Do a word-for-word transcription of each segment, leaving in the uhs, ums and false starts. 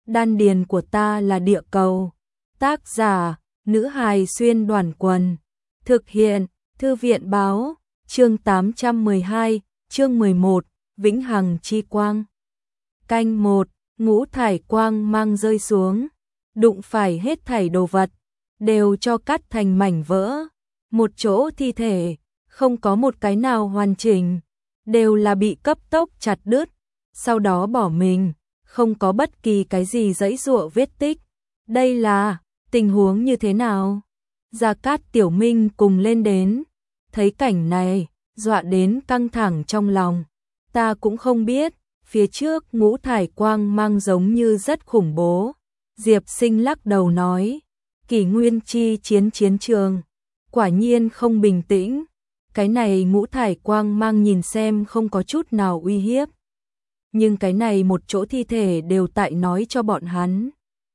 đan điền của ta là địa cầu. Tác giả, nữ hài xuyên đoàn quần. Thực hiện, thư viện báo, chương tám trăm mười hai, chương mười một, Vĩnh Hằng Chi Quang. Canh một, ngũ thải quang mang rơi xuống, đụng phải hết thảy đồ vật, đều cho cắt thành mảnh vỡ. Một chỗ thi thể, không có một cái nào hoàn chỉnh, đều là bị cấp tốc chặt đứt, sau đó bỏ mình, không có bất kỳ cái gì giãy giụa vết tích. Đây là tình huống như thế nào? Gia Cát Tiểu Minh cùng lên đến, thấy cảnh này, dọa đến căng thẳng trong lòng. Ta cũng không biết, phía trước ngũ thải quang mang giống như rất khủng bố. Diệp Sinh lắc đầu nói, kỷ nguyên chi chiến chiến trường, quả nhiên không bình tĩnh. Cái này ngũ thải quang mang nhìn xem không có chút nào uy hiếp. Nhưng cái này một chỗ thi thể đều tại nói cho bọn hắn.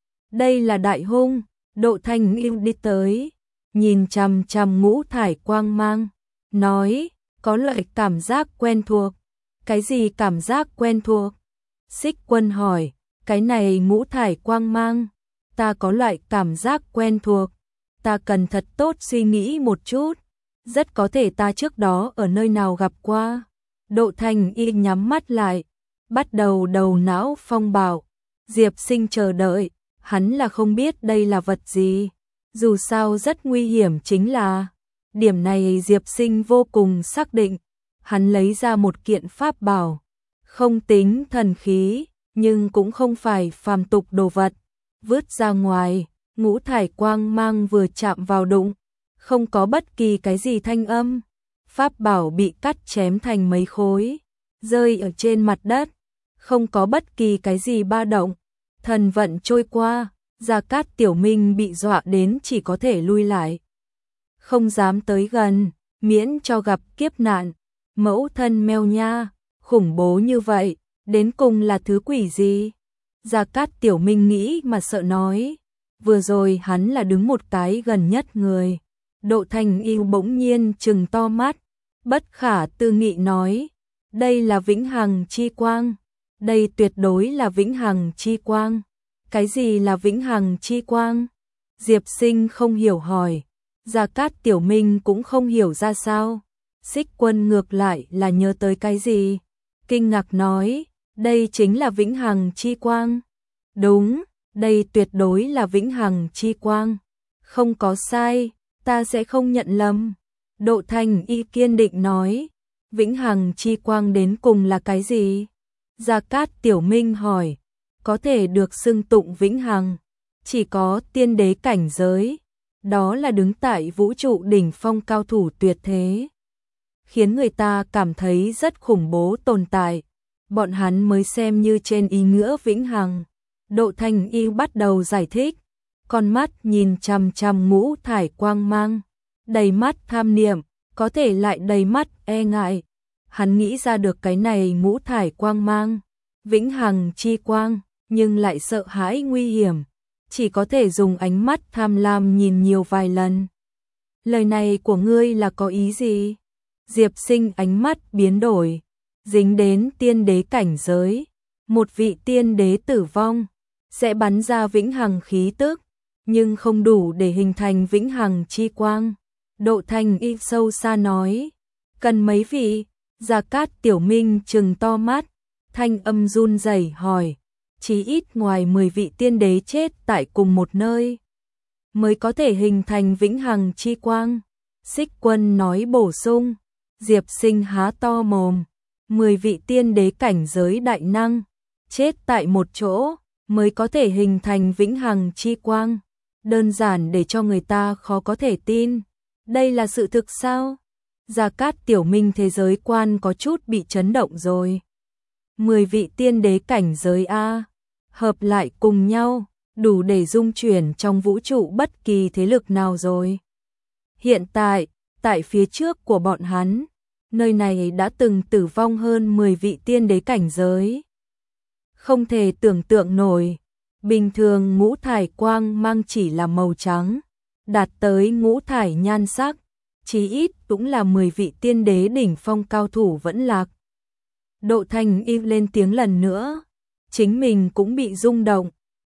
Đây là đại hung. Độ Thanh yêu đi tới, nhìn chằm chằm ngũ thải quang mang, nói, có loại cảm giác quen thuộc. Cái gì cảm giác quen thuộc? Xích Quân hỏi, cái này ngũ thải quang mang, ta có loại cảm giác quen thuộc. Ta cần thật tốt suy nghĩ một chút, rất có thể ta trước đó ở nơi nào gặp qua. Độ Thanh y nhắm mắt lại, bắt đầu đầu não phong bạo. Diệp Sinh chờ đợi, hắn là không biết đây là vật gì, dù sao rất nguy hiểm chính là. Điểm này Diệp Sinh vô cùng xác định. Hắn lấy ra một kiện pháp bảo, không tính thần khí, nhưng cũng không phải phàm tục đồ vật, vứt ra ngoài. Ngũ thải quang mang vừa chạm vào đụng, không có bất kỳ cái gì thanh âm. Pháp bảo bị cắt chém thành mấy khối, rơi ở trên mặt đất, không có bất kỳ cái gì ba động. Thần vận trôi qua, Gia Cát Tiểu Minh bị dọa đến chỉ có thể lui lại, không dám tới gần, miễn cho gặp kiếp nạn. Mẫu thân mèo nha, khủng bố như vậy, đến cùng là thứ quỷ gì? Gia Cát Tiểu Minh nghĩ mà sợ nói. Vừa rồi hắn là đứng một cái gần nhất người. Độ Thanh yêu bỗng nhiên trừng to mắt, bất khả tư nghị nói, đây là Vĩnh Hằng Chi Quang. Đây tuyệt đối là Vĩnh Hằng Chi Quang. Cái gì là Vĩnh Hằng Chi Quang? Diệp Sinh không hiểu hỏi. Gia Cát Tiểu Minh cũng không hiểu ra sao. Xích Quân ngược lại là nhớ tới cái gì, kinh ngạc nói, đây chính là Vĩnh Hằng Chi Quang. Đúng, đây tuyệt đối là Vĩnh Hằng Chi Quang. Không có sai, ta sẽ không nhận lầm. Độ Thanh y kiên định nói, Vĩnh Hằng Chi Quang đến cùng là cái gì? Gia Cát Tiểu Minh hỏi, có thể được xưng tụng Vĩnh Hằng, chỉ có tiên đế cảnh giới, đó là đứng tại vũ trụ đỉnh phong cao thủ tuyệt thế, khiến người ta cảm thấy rất khủng bố tồn tại, bọn hắn mới xem như trên ý nghĩa Vĩnh Hằng. Độ Thanh y bắt đầu giải thích, con mắt nhìn chằm chằm ngũ thải quang mang, đầy mắt tham niệm, có thể lại đầy mắt e ngại. Hắn nghĩ ra được cái này ngũ thải quang mang, Vĩnh Hằng Chi Quang, nhưng lại sợ hãi nguy hiểm, chỉ có thể dùng ánh mắt tham lam nhìn nhiều vài lần. Lời này của ngươi là có ý gì? Diệp Sinh ánh mắt biến đổi, dính đến tiên đế cảnh giới, một vị tiên đế tử vong sẽ bắn ra Vĩnh Hằng khí tức, nhưng không đủ để hình thành Vĩnh Hằng Chi Quang. Độ Thanh y sâu xa nói, cần mấy vị? Gia Cát Tiểu Minh trừng to mắt, thanh âm run rẩy hỏi, chỉ ít ngoài mười vị tiên đế chết tại cùng một nơi mới có thể hình thành Vĩnh Hằng Chi Quang. Xích Quân nói bổ sung. Diệp Sinh há to mồm, mười vị tiên đế cảnh giới đại năng chết tại một chỗ mới có thể hình thành Vĩnh Hằng Chi Quang, đơn giản để cho người ta khó có thể tin. Đây là sự thực sao? Gia Cát Tiểu Minh thế giới quan có chút bị chấn động rồi. Mười vị tiên đế cảnh giới A, hợp lại cùng nhau, đủ để dung chuyển trong vũ trụ bất kỳ thế lực nào rồi. Hiện tại, tại phía trước của bọn hắn, nơi này đã từng tử vong hơn mười vị tiên đế cảnh giới. Không thể tưởng tượng nổi, bình thường ngũ thải quang mang chỉ là màu trắng, đạt tới ngũ thải nhan sắc, chí ít cũng là mười vị tiên đế đỉnh phong cao thủ vẫn lạc. Độ Thanh y lên tiếng lần nữa, chính mình cũng bị rung động,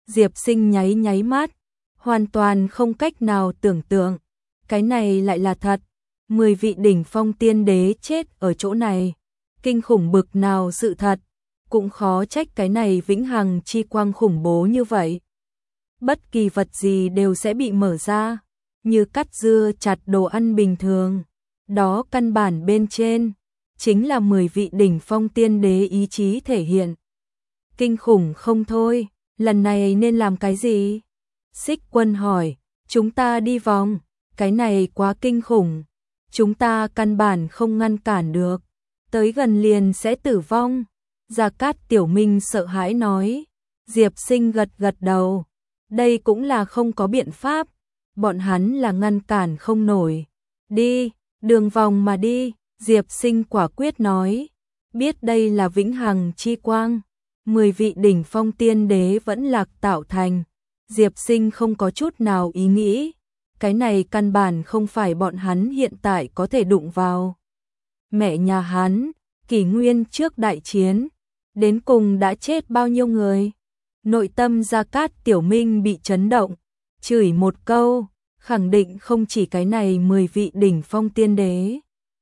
Diệp Sinh nháy nháy mắt, hoàn toàn không cách nào tưởng tượng. Cái này lại là thật, mười vị đỉnh phong tiên đế chết ở chỗ này. Kinh khủng bực nào sự thật, cũng khó trách cái này vĩnh hằng chi quang khủng bố như vậy. Bất kỳ vật gì đều sẽ bị mở ra, như cắt dưa chặt đồ ăn bình thường. Đó căn bản bên trên, chính là mười vị đỉnh phong tiên đế ý chí thể hiện. Kinh khủng không thôi, lần này nên làm cái gì? Xích Quân hỏi, chúng ta đi vòng, cái này quá kinh khủng. Chúng ta căn bản không ngăn cản được, tới gần liền sẽ tử vong. Gia Cát Tiểu Minh sợ hãi nói. Diệp Sinh gật gật đầu, đây cũng là không có biện pháp, bọn hắn là ngăn cản không nổi. Đi, đường vòng mà đi, Diệp Sinh quả quyết nói, biết đây là vĩnh hằng chi quang, mười vị đỉnh phong tiên đế vẫn lạc tạo thành. Diệp Sinh không có chút nào ý nghĩ, cái này căn bản không phải bọn hắn hiện tại có thể đụng vào. Mẹ nhà hắn, kỷ nguyên trước đại chiến, đến cùng đã chết bao nhiêu người? Nội tâm Gia Cát Tiểu Minh bị chấn động, chửi một câu, khẳng định không chỉ cái này mười vị đỉnh phong tiên đế.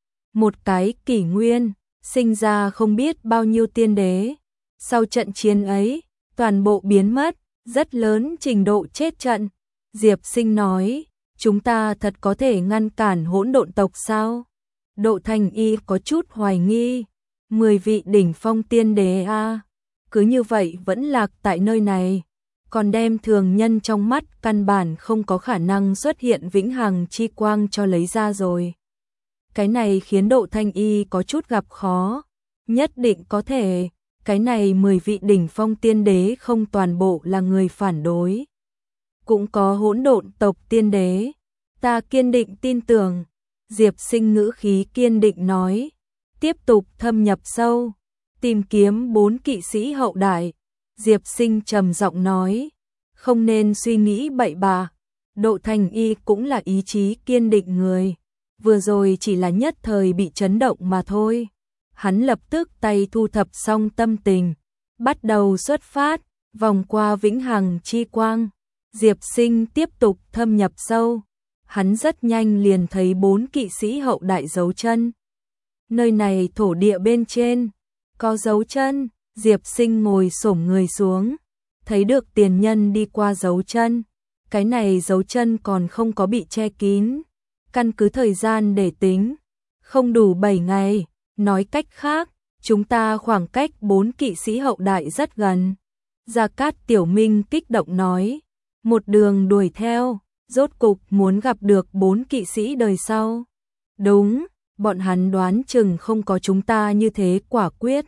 Một cái kỷ nguyên, sinh ra không biết bao nhiêu tiên đế. Sau trận chiến ấy, toàn bộ biến mất, rất lớn trình độ chết trận. Diệp Sinh nói, chúng ta thật có thể ngăn cản hỗn độn tộc sao? Độ Thành Y có chút hoài nghi, mười vị đỉnh phong tiên đế a, à, cứ như vậy vẫn lạc tại nơi này, còn đem thường nhân trong mắt căn bản không có khả năng xuất hiện vĩnh hằng chi quang cho lấy ra rồi. Cái này khiến Độ Thanh Y có chút gặp khó, nhất định có thể, cái này mười vị đỉnh phong tiên đế không toàn bộ là người phản đối. Cũng có hỗn độn tộc tiên đế, ta kiên định tin tưởng. Diệp Sinh ngữ khí kiên định nói, tiếp tục thâm nhập sâu, tìm kiếm bốn kỵ sĩ hậu đại. Diệp Sinh trầm giọng nói, không nên suy nghĩ bậy bạ. Độ Thành Y cũng là ý chí kiên định người, vừa rồi chỉ là nhất thời bị chấn động mà thôi. Hắn lập tức tay thu thập xong tâm tình, bắt đầu xuất phát, vòng qua vĩnh hằng chi quang. Diệp Sinh tiếp tục thâm nhập sâu, hắn rất nhanh liền thấy bốn kỵ sĩ hậu đại dấu chân. Nơi này thổ địa bên trên, có dấu chân. Diệp Sinh ngồi xổm người xuống, thấy được tiền nhân đi qua dấu chân. Cái này dấu chân còn không có bị che kín, căn cứ thời gian để tính, không đủ bảy ngày. Nói cách khác, chúng ta khoảng cách bốn kỵ sĩ hậu đại rất gần. Gia Cát Tiểu Minh kích động nói, một đường đuổi theo, rốt cục muốn gặp được bốn kỵ sĩ đời sau. Đúng, bọn hắn đoán chừng không có chúng ta như thế quả quyết,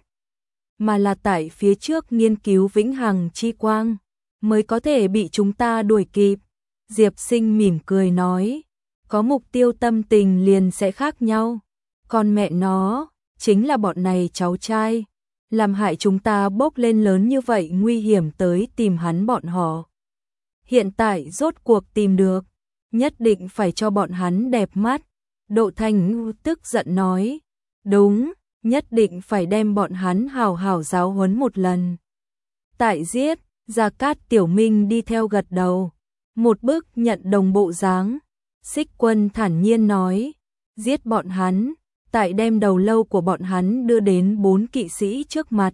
mà là tại phía trước nghiên cứu vĩnh hằng chi quang, mới có thể bị chúng ta đuổi kịp. Diệp Sinh mỉm cười nói, có mục tiêu tâm tình liền sẽ khác nhau. Còn mẹ nó, chính là bọn này cháu trai, làm hại chúng ta bốc lên lớn như vậy nguy hiểm tới tìm hắn bọn họ. Hiện tại rốt cuộc tìm được, nhất định phải cho bọn hắn đẹp mắt. Độ Thành tức giận nói, đúng, nhất định phải đem bọn hắn hào hào giáo huấn một lần. Tại giết, Gia Cát Tiểu Minh đi theo gật đầu, một bức nhận đồng bộ dáng. Xích Quân thản nhiên nói, giết bọn hắn, tại đem đầu lâu của bọn hắn đưa đến bốn kỵ sĩ trước mặt.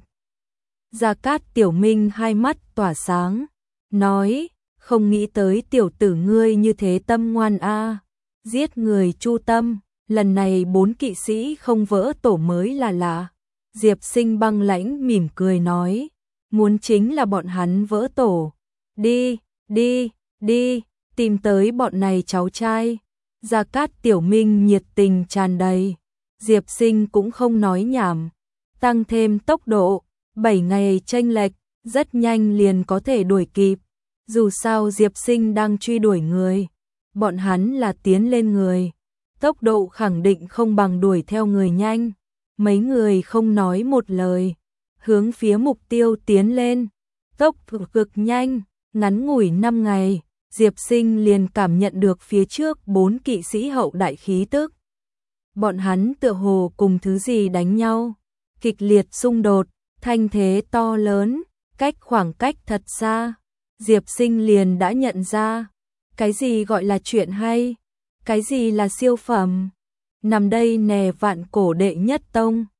Gia Cát Tiểu Minh hai mắt tỏa sáng, nói, không nghĩ tới tiểu tử ngươi như thế tâm ngoan a, giết người chu tâm, lần này bốn kỵ sĩ không vỡ tổ mới là lạ. Diệp Sinh băng lãnh mỉm cười nói, muốn chính là bọn hắn vỡ tổ. Đi, đi, đi, tìm tới bọn này cháu trai. Gia Cát Tiểu Minh nhiệt tình tràn đầy. Diệp Sinh cũng không nói nhảm, tăng thêm tốc độ, bảy ngày chênh lệch, rất nhanh liền có thể đuổi kịp. Dù sao Diệp Sinh đang truy đuổi người, bọn hắn là tiến lên người, tốc độ khẳng định không bằng đuổi theo người nhanh. Mấy người không nói một lời, hướng phía mục tiêu tiến lên, tốc độ cực nhanh, ngắn ngủi năm ngày, Diệp Sinh liền cảm nhận được phía trước bốn kỵ sĩ hậu đại khí tức. Bọn hắn tựa hồ cùng thứ gì đánh nhau, kịch liệt xung đột, thanh thế to lớn, cách khoảng cách thật xa. Diệp Sinh liền đã nhận ra, cái gì gọi là chuyện hay, cái gì là siêu phẩm. Nằm đây nè vạn cổ đệ nhất tông,